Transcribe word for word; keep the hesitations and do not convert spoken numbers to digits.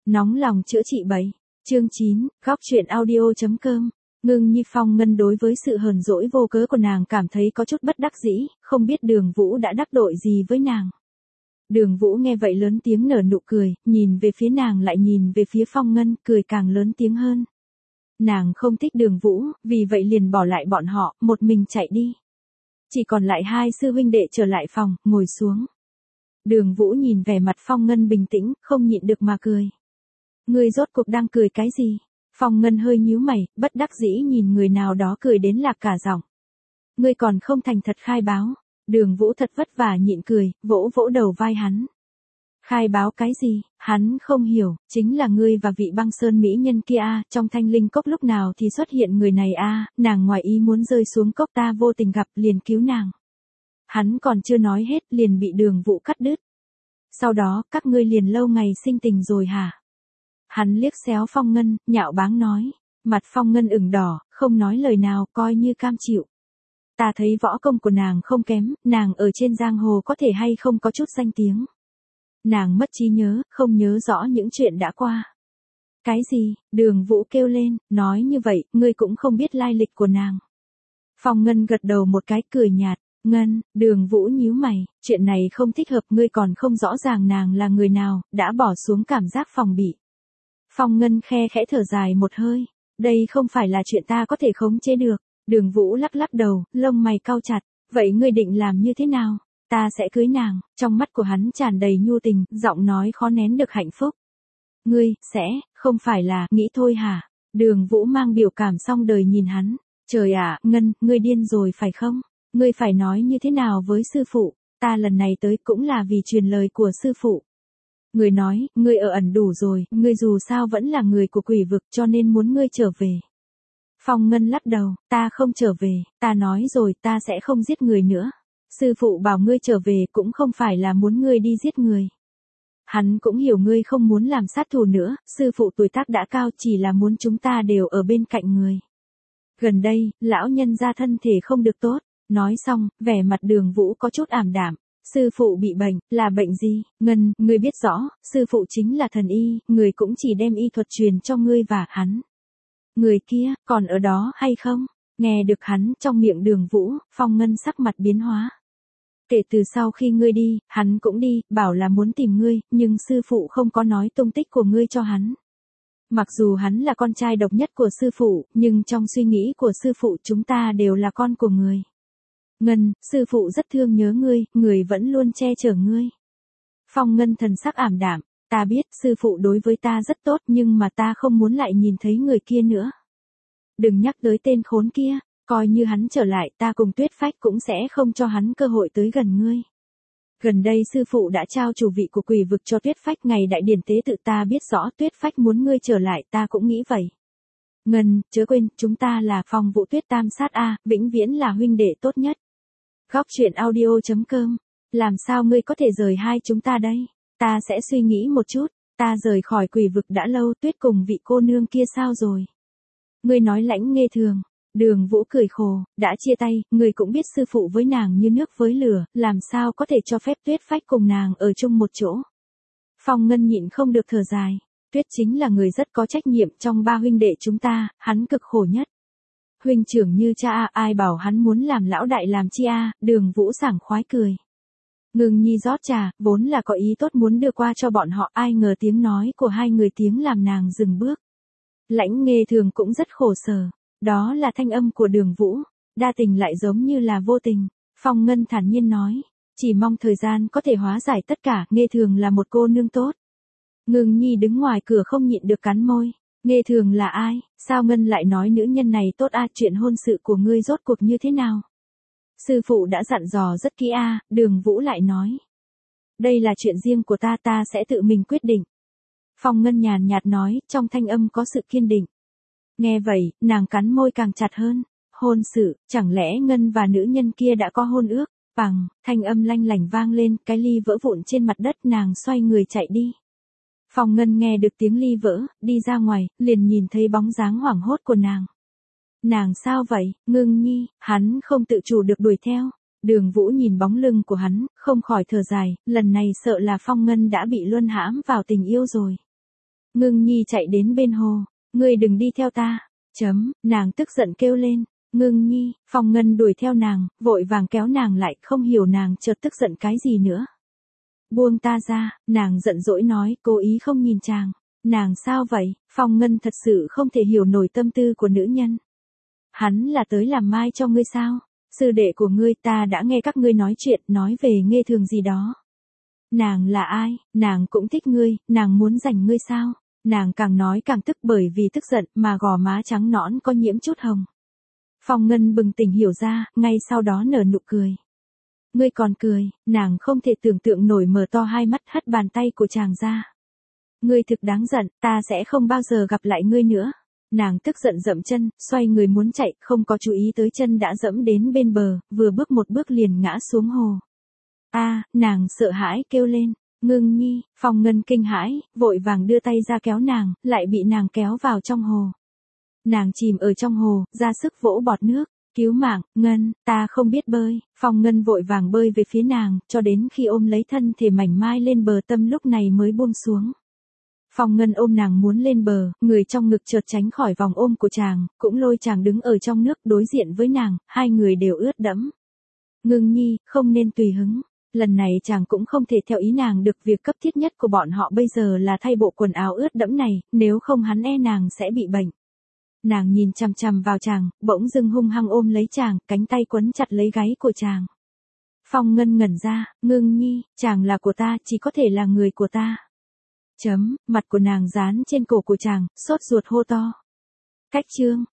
Nóng lòng chữa trị bảy. Chương chín, góc truyện audio.com. Ngưng Nhi Phong Ngân đối với sự hờn dỗi vô cớ của nàng cảm thấy có chút bất đắc dĩ, không biết Đường Vũ đã đắc tội gì với nàng. Đường Vũ nghe vậy lớn tiếng nở nụ cười, nhìn về phía nàng lại nhìn về phía Phong Ngân, cười càng lớn tiếng hơn. Nàng không thích Đường Vũ, vì vậy liền bỏ lại bọn họ, một mình chạy đi. Chỉ còn lại hai sư huynh đệ trở lại phòng, ngồi xuống. Đường Vũ nhìn vẻ mặt Phong Ngân bình tĩnh, không nhịn được mà cười. Ngươi rốt cuộc đang cười cái gì? Phong Ngân hơi nhíu mày, bất đắc dĩ nhìn người nào đó cười đến lạc cả giọng. Ngươi còn không thành thật khai báo. Đường Vũ thật vất vả nhịn cười, vỗ vỗ đầu vai hắn. Khai báo cái gì? Hắn không hiểu, chính là ngươi và vị băng sơn mỹ nhân kia a, trong thanh linh cốc lúc nào thì xuất hiện người này a, nàng ngoài ý muốn rơi xuống cốc ta vô tình gặp liền cứu nàng. Hắn còn chưa nói hết liền bị Đường Vũ cắt đứt. Sau đó, các ngươi liền lâu ngày sinh tình rồi hả? Hắn liếc xéo Phong Ngân, nhạo báng nói. Mặt Phong Ngân ửng đỏ, không nói lời nào, coi như cam chịu. Ta thấy võ công của nàng không kém, nàng ở trên giang hồ có thể hay không có chút danh tiếng. Nàng mất trí nhớ, không nhớ rõ những chuyện đã qua. Cái gì? Đường Vũ kêu lên, nói như vậy, ngươi cũng không biết lai lịch của nàng. Phong Ngân gật đầu một cái cười nhạt. Ngân, Đường Vũ nhíu mày, chuyện này không thích hợp, ngươi còn không rõ ràng nàng là người nào, đã bỏ xuống cảm giác phòng bị. Phong Ngân khe khẽ thở dài một hơi, đây không phải là chuyện ta có thể khống chế được. Đường Vũ lắc lắc đầu, lông mày cau chặt, vậy ngươi định làm như thế nào? Ta sẽ cưới nàng, trong mắt của hắn tràn đầy nhu tình, giọng nói khó nén được hạnh phúc. Ngươi, sẽ, không phải là, nghĩ thôi hả? Đường Vũ mang biểu cảm xong đời nhìn hắn, trời ạ, Ngân, ngươi điên rồi phải không? Ngươi phải nói như thế nào với sư phụ, ta lần này tới cũng là vì truyền lời của sư phụ. Người nói, ngươi ở ẩn đủ rồi, ngươi dù sao vẫn là người của quỷ vực cho nên muốn ngươi trở về. Phong Ngân lắc đầu, ta không trở về, ta nói rồi ta sẽ không giết người nữa. Sư phụ bảo ngươi trở về cũng không phải là muốn ngươi đi giết người. Hắn cũng hiểu ngươi không muốn làm sát thủ nữa, sư phụ tuổi tác đã cao chỉ là muốn chúng ta đều ở bên cạnh người. Gần đây, lão nhân gia thân thể không được tốt. Nói xong, vẻ mặt Đường Vũ có chút ảm đạm. Sư phụ bị bệnh, là bệnh gì? Ngân, ngươi biết rõ, sư phụ chính là thần y, người cũng chỉ đem y thuật truyền cho ngươi và hắn. Người kia, còn ở đó hay không? Nghe được hắn trong miệng Đường Vũ, Phong Ngân sắc mặt biến hóa. Kể từ sau khi ngươi đi, hắn cũng đi, bảo là muốn tìm ngươi, nhưng sư phụ không có nói tung tích của ngươi cho hắn. Mặc dù hắn là con trai độc nhất của sư phụ, nhưng trong suy nghĩ của sư phụ chúng ta đều là con của người. Ngân, sư phụ rất thương nhớ ngươi, người vẫn luôn che chở ngươi. Phong Ngân thần sắc ảm đạm, ta biết sư phụ đối với ta rất tốt nhưng mà ta không muốn lại nhìn thấy người kia nữa. Đừng nhắc tới tên khốn kia, coi như hắn trở lại ta cùng Tuyết Phách cũng sẽ không cho hắn cơ hội tới gần ngươi. Gần đây sư phụ đã trao chủ vị của quỷ vực cho Tuyết Phách, ngày đại điển tế tự ta biết rõ Tuyết Phách muốn ngươi trở lại, ta cũng nghĩ vậy. Ngân, chớ quên, chúng ta là Phong Vũ Tuyết Tam Sát A, vĩnh viễn là huynh đệ tốt nhất. Góc truyện audio.com. Làm sao ngươi có thể rời hai chúng ta đây? Ta sẽ suy nghĩ một chút, ta rời khỏi quỷ vực đã lâu, Tuyết cùng vị cô nương kia sao rồi? Ngươi nói lãnh nghe thường. Đường Vũ cười khổ, đã chia tay, ngươi cũng biết sư phụ với nàng như nước với lửa, làm sao có thể cho phép Tuyết Phách cùng nàng ở chung một chỗ? Phong Ngân nhịn không được thở dài. Tuyết chính là người rất có trách nhiệm trong ba huynh đệ chúng ta, hắn cực khổ nhất. Huynh trưởng như cha a, ai bảo hắn muốn làm lão đại làm chi a? Đường Vũ sảng khoái cười. Ngưng Nhi rót trà, vốn là có ý tốt muốn đưa qua cho bọn họ, ai ngờ tiếng nói của hai người tiếng làm nàng dừng bước. Lãnh Nghê Thường cũng rất khổ sở, đó là thanh âm của Đường Vũ, đa tình lại giống như là vô tình. Phong Ngân thản nhiên nói, chỉ mong thời gian có thể hóa giải tất cả, Nghê Thường là một cô nương tốt. Ngưng Nhi đứng ngoài cửa không nhịn được cắn môi. Nghê Thường là ai? Sao Ngân lại nói nữ nhân này tốt a? Chuyện hôn sự của ngươi rốt cuộc như thế nào? Sư phụ đã dặn dò rất kỹ a. Đường Vũ lại nói. Đây là chuyện riêng của ta, ta sẽ tự mình quyết định. Phong Ngân nhàn nhạt nói, trong thanh âm có sự kiên định. Nghe vậy, nàng cắn môi càng chặt hơn. Hôn sự, chẳng lẽ Ngân và nữ nhân kia đã có hôn ước? Bằng, thanh âm lanh lảnh vang lên, cái ly vỡ vụn trên mặt đất, nàng xoay người chạy đi. Phong Ngân nghe được tiếng ly vỡ, đi ra ngoài, liền nhìn thấy bóng dáng hoảng hốt của nàng. Nàng sao vậy, Ngưng Nhi? Hắn không tự chủ được đuổi theo. Đường Vũ nhìn bóng lưng của hắn, không khỏi thở dài, lần này sợ là Phong Ngân đã bị luân hãm vào tình yêu rồi. Ngưng Nhi chạy đến bên hồ. Ngươi đừng đi theo ta. Chấm, nàng tức giận kêu lên. Ngưng Nhi, Phong Ngân đuổi theo nàng, vội vàng kéo nàng lại, không hiểu nàng chợt tức giận cái gì nữa. Buông ta ra, nàng giận dỗi nói, cố ý không nhìn chàng. Nàng sao vậy? Phong Ngân thật sự không thể hiểu nổi tâm tư của nữ nhân. Hắn là tới làm mai cho ngươi sao? Sư đệ của ngươi, ta đã nghe các ngươi nói chuyện, nói về Nghê Thường gì đó. Nàng là ai? Nàng cũng thích ngươi, nàng muốn giành ngươi sao? Nàng càng nói càng tức, bởi vì tức giận mà gò má trắng nõn có nhiễm chút hồng. Phong Ngân bừng tỉnh hiểu ra, ngay sau đó nở nụ cười. Ngươi còn cười? Nàng không thể tưởng tượng nổi, mở to hai mắt hất bàn tay của chàng ra. Ngươi thực đáng giận, ta sẽ không bao giờ gặp lại ngươi nữa. Nàng tức giận dậm chân, xoay người muốn chạy, không có chú ý tới chân đã dẫm đến bên bờ, vừa bước một bước liền ngã xuống hồ. A, nàng sợ hãi kêu lên. Ngưng Nhi, Phong Ngân kinh hãi, vội vàng đưa tay ra kéo nàng, lại bị nàng kéo vào trong hồ. Nàng chìm ở trong hồ, ra sức vỗ bọt nước. Cứu mạng, Ngân, ta không biết bơi. Phong Ngân vội vàng bơi về phía nàng, cho đến khi ôm lấy thân thể mảnh mai lên bờ, tâm lúc này mới buông xuống. Phong Ngân ôm nàng muốn lên bờ, người trong ngực chợt tránh khỏi vòng ôm của chàng, cũng lôi chàng đứng ở trong nước đối diện với nàng, hai người đều ướt đẫm. Ngưng Nhi, không nên tùy hứng. Lần này chàng cũng không thể theo ý nàng được, việc cấp thiết nhất của bọn họ bây giờ là thay bộ quần áo ướt đẫm này, nếu không hắn e nàng sẽ bị bệnh. Nàng nhìn chằm chằm vào chàng, bỗng dưng hung hăng ôm lấy chàng, cánh tay quấn chặt lấy gáy của chàng. Phong Ngân ngẩn ra, Ngưng Nhi, chàng là của ta, chỉ có thể là người của ta. Chấm, mặt của nàng dán trên cổ của chàng, sốt ruột hô to. Cách chương.